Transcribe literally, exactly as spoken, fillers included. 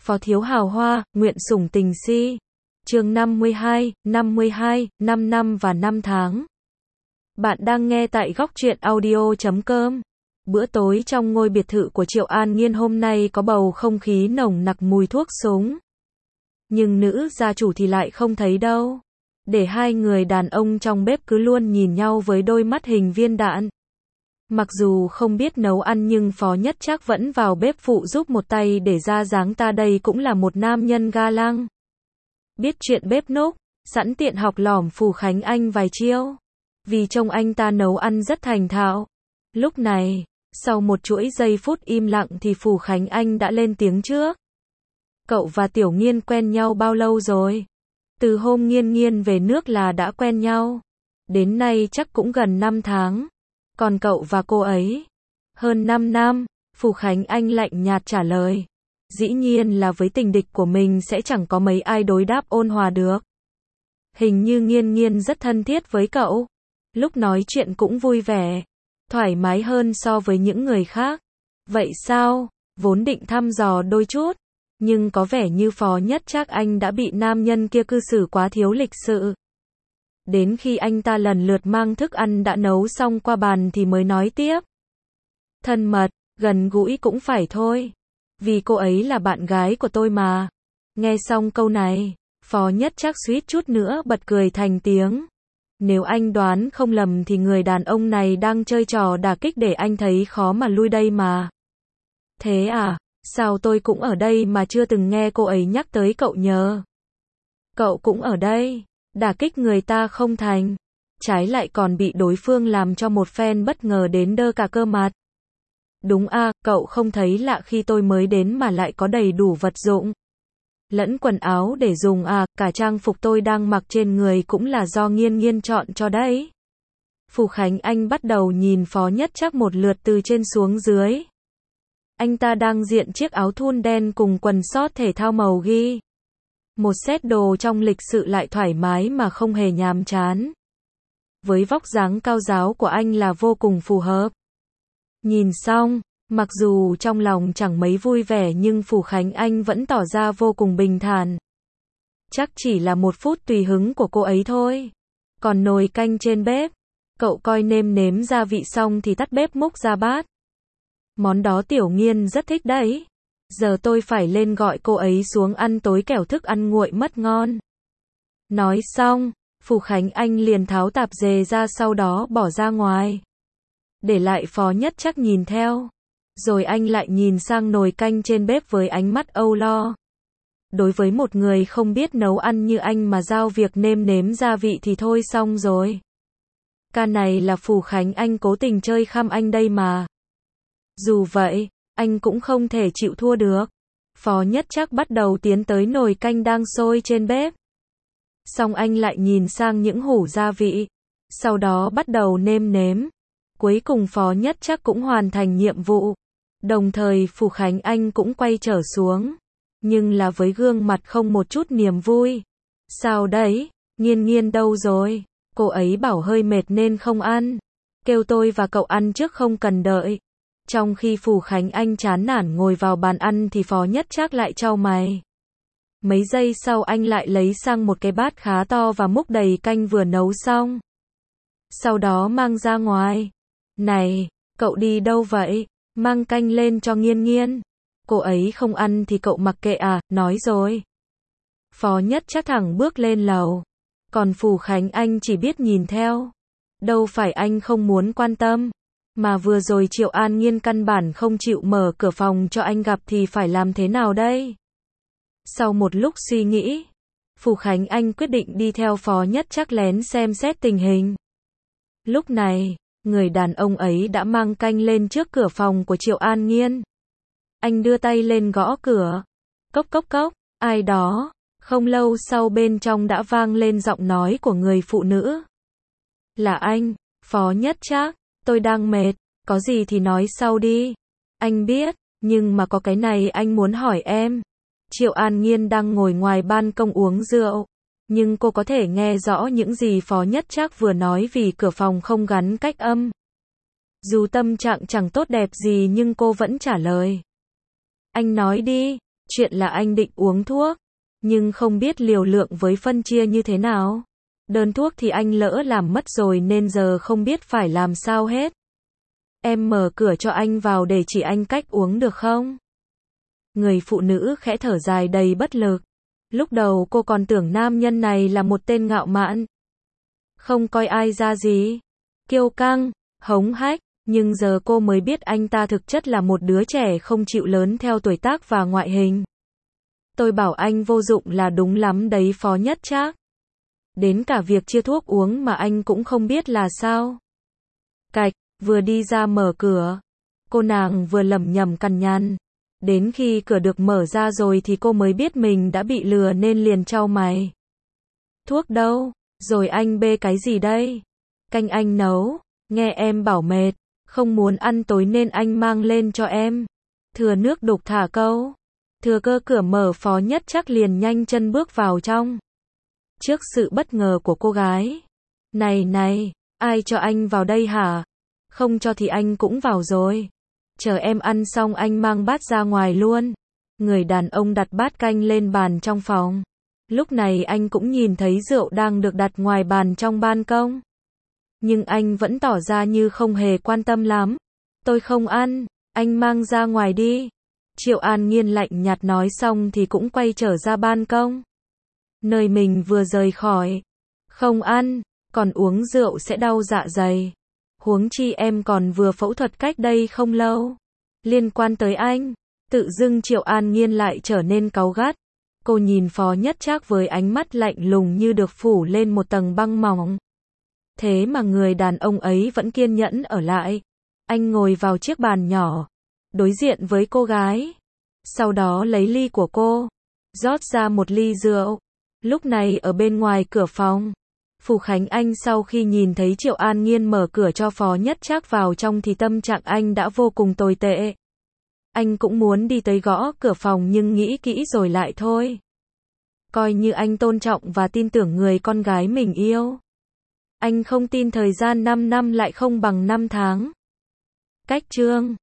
Phó thiếu hào hoa, nguyện sủng tình si. Chương năm mươi hai, năm mươi hai, năm năm và năm tháng. Bạn đang nghe tại góc truyện audio chấm com. Bữa tối trong ngôi biệt thự của Triệu An Nhiên hôm nay có bầu không khí nồng nặc mùi thuốc súng. Nhưng nữ gia chủ thì lại không thấy đâu. Để hai người đàn ông trong bếp cứ luôn nhìn nhau với đôi mắt hình viên đạn. Mặc dù không biết nấu ăn nhưng Phó Nhất Trác vẫn vào bếp phụ giúp một tay để ra dáng ta đây cũng là một nam nhân ga lăng. Biết chuyện bếp núc, sẵn tiện học lỏm Phù Khánh Anh vài chiêu. Vì trông anh ta nấu ăn rất thành thạo. Lúc này, sau một chuỗi giây phút im lặng thì Phù Khánh Anh đã lên tiếng trước. Cậu và Tiểu Nghiên quen nhau bao lâu rồi? Từ hôm Nghiên Nghiên về nước là đã quen nhau. Đến nay chắc cũng gần năm tháng. Còn cậu và cô ấy? Hơn năm năm, Phù Khánh Anh lạnh nhạt trả lời. Dĩ nhiên là với tình địch của mình sẽ chẳng có mấy ai đối đáp ôn hòa được. Hình như Nghiên Nghiên rất thân thiết với cậu. Lúc nói chuyện cũng vui vẻ, thoải mái hơn so với những người khác. Vậy sao? Vốn định thăm dò đôi chút, nhưng có vẻ như Phó Nhất Trác anh đã bị nam nhân kia cư xử quá thiếu lịch sự. Đến khi anh ta lần lượt mang thức ăn đã nấu xong qua bàn thì mới nói tiếp. Thân mật, gần gũi cũng phải thôi. Vì cô ấy là bạn gái của tôi mà. Nghe xong câu này, Phó Nhất Trác suýt chút nữa bật cười thành tiếng. Nếu anh đoán không lầm thì người đàn ông này đang chơi trò đả kích để anh thấy khó mà lui đây mà. Thế à, sao tôi cũng ở đây mà chưa từng nghe cô ấy nhắc tới cậu nhờ. Cậu cũng ở đây. Đả kích người ta không thành, trái lại còn bị đối phương làm cho một phen bất ngờ đến đơ cả cơ mặt. Đúng à, cậu không thấy lạ khi tôi mới đến mà lại có đầy đủ vật dụng. Lẫn quần áo để dùng à, cả trang phục tôi đang mặc trên người cũng là do Nghiên Nghiên chọn cho đấy. Phù Khánh Anh bắt đầu nhìn Phó Nhất Trác một lượt từ trên xuống dưới. Anh ta đang diện chiếc áo thun đen cùng quần sót thể thao màu ghi. Một set đồ trong lịch sự lại thoải mái mà không hề nhàm chán. Với vóc dáng cao ráo của anh là vô cùng phù hợp. Nhìn xong, mặc dù trong lòng chẳng mấy vui vẻ nhưng Phù Khánh Anh vẫn tỏ ra vô cùng bình thản. Chắc chỉ là một phút tùy hứng của cô ấy thôi. Còn nồi canh trên bếp, cậu coi nêm nếm gia vị xong thì tắt bếp múc ra bát. Món đó Tiểu Nghiên rất thích đấy. Giờ tôi phải lên gọi cô ấy xuống ăn tối kẻo thức ăn nguội mất ngon. Nói xong, Phù Khánh Anh liền tháo tạp dề ra sau đó bỏ ra ngoài. Để lại Phó Nhất Trác nhìn theo. Rồi anh lại nhìn sang nồi canh trên bếp với ánh mắt âu lo. Đối với một người không biết nấu ăn như anh mà giao việc nêm nếm gia vị thì thôi xong rồi. Ca này là Phù Khánh Anh cố tình chơi khăm anh đây mà. Dù vậy, anh cũng không thể chịu thua được. Phó Nhất Trác bắt đầu tiến tới nồi canh đang sôi trên bếp. Xong anh lại nhìn sang những hũ gia vị. Sau đó bắt đầu nêm nếm. Cuối cùng Phó Nhất Trác cũng hoàn thành nhiệm vụ. Đồng thời Phù Khánh Anh cũng quay trở xuống. Nhưng là với gương mặt không một chút niềm vui. Sao đấy? Nghiên Nghiên đâu rồi? Cô ấy bảo hơi mệt nên không ăn. Kêu tôi và cậu ăn trước không cần đợi. Trong khi Phù Khánh Anh chán nản ngồi vào bàn ăn thì Phó Nhất Trác lại chau mày. Mấy giây sau anh lại lấy sang một cái bát khá to và múc đầy canh vừa nấu xong. Sau đó mang ra ngoài. Này, cậu đi đâu vậy? Mang canh lên cho Nghiên Nghiên. Cô ấy không ăn thì cậu mặc kệ à, nói rồi. Phó Nhất Trác thẳng bước lên lầu. Còn Phù Khánh Anh chỉ biết nhìn theo. Đâu phải anh không muốn quan tâm. Mà vừa rồi Triệu An Nhiên căn bản không chịu mở cửa phòng cho anh gặp thì phải làm thế nào đây? Sau một lúc suy nghĩ, Phù Khánh Anh quyết định đi theo Phó Nhất Trác lén xem xét tình hình. Lúc này, người đàn ông ấy đã mang canh lên trước cửa phòng của Triệu An Nhiên. Anh đưa tay lên gõ cửa. Cốc cốc cốc, ai đó? Không lâu sau bên trong đã vang lên giọng nói của người phụ nữ. Là anh, Phó Nhất Trác. Tôi đang mệt, có gì thì nói sau đi. Anh biết, nhưng mà có cái này anh muốn hỏi em. Triệu An Nhiên đang ngồi ngoài ban công uống rượu. Nhưng cô có thể nghe rõ những gì Phó Nhất Trác vừa nói vì cửa phòng không gắn cách âm. Dù tâm trạng chẳng tốt đẹp gì nhưng cô vẫn trả lời. Anh nói đi, Chuyện là anh định uống thuốc, nhưng không biết liều lượng với phân chia như thế nào. Đơn thuốc thì anh lỡ làm mất rồi nên giờ không biết phải làm sao hết. Em mở cửa cho anh vào để chỉ anh cách uống được không? Người phụ nữ khẽ thở dài đầy bất lực. Lúc đầu cô còn tưởng nam nhân này là một tên ngạo mạn, không coi ai ra gì, kiêu căng, hống hách, nhưng giờ cô mới biết anh ta thực chất là một đứa trẻ không chịu lớn theo tuổi tác và ngoại hình. Tôi bảo anh vô dụng là đúng lắm đấy Phó Nhất Trác. Đến cả việc chia thuốc uống mà anh cũng không biết là sao. Cạch, vừa đi ra mở cửa, cô nàng vừa lẩm nhẩm cằn nhằn. Đến khi cửa được mở ra rồi thì cô mới biết mình đã bị lừa nên liền chau mày. Thuốc đâu? Rồi anh bê cái gì đây? Canh anh nấu, nghe em bảo mệt, không muốn ăn tối nên anh mang lên cho em. Thừa nước đục thả câu. Thừa cơ cửa mở Phó Nhất Trác liền nhanh chân bước vào trong. Trước sự bất ngờ của cô gái. Này này, ai cho anh vào đây hả? Không cho thì anh cũng vào rồi. Chờ em ăn xong anh mang bát ra ngoài luôn. Người đàn ông đặt bát canh lên bàn trong phòng. Lúc này anh cũng nhìn thấy rượu đang được đặt ngoài bàn trong ban công. Nhưng anh vẫn tỏ ra như không hề quan tâm lắm. Tôi không ăn, anh mang ra ngoài đi. Triệu An Nhiên lạnh nhạt nói xong thì cũng quay trở ra ban công. Nơi mình vừa rời khỏi. Không ăn, còn uống rượu sẽ đau dạ dày. Huống chi em còn vừa phẫu thuật cách đây không lâu. Liên quan tới anh, tự dưng Triệu An Nhiên lại trở nên cáu gắt. Cô nhìn Phó Nhất Trác với ánh mắt lạnh lùng như được phủ lên một tầng băng mỏng. Thế mà người đàn ông ấy vẫn kiên nhẫn ở lại. Anh ngồi vào chiếc bàn nhỏ, đối diện với cô gái. Sau đó lấy ly của cô, rót ra một ly rượu. Lúc này ở bên ngoài cửa phòng, Phù Khánh Anh sau khi nhìn thấy Triệu An Nhiên mở cửa cho Phó Nhất Trác vào trong thì tâm trạng anh đã vô cùng tồi tệ. Anh cũng muốn đi tới gõ cửa phòng nhưng nghĩ kỹ rồi lại thôi. Coi như anh tôn trọng và tin tưởng người con gái mình yêu. Anh không tin thời gian năm năm lại không bằng năm tháng. Cách chương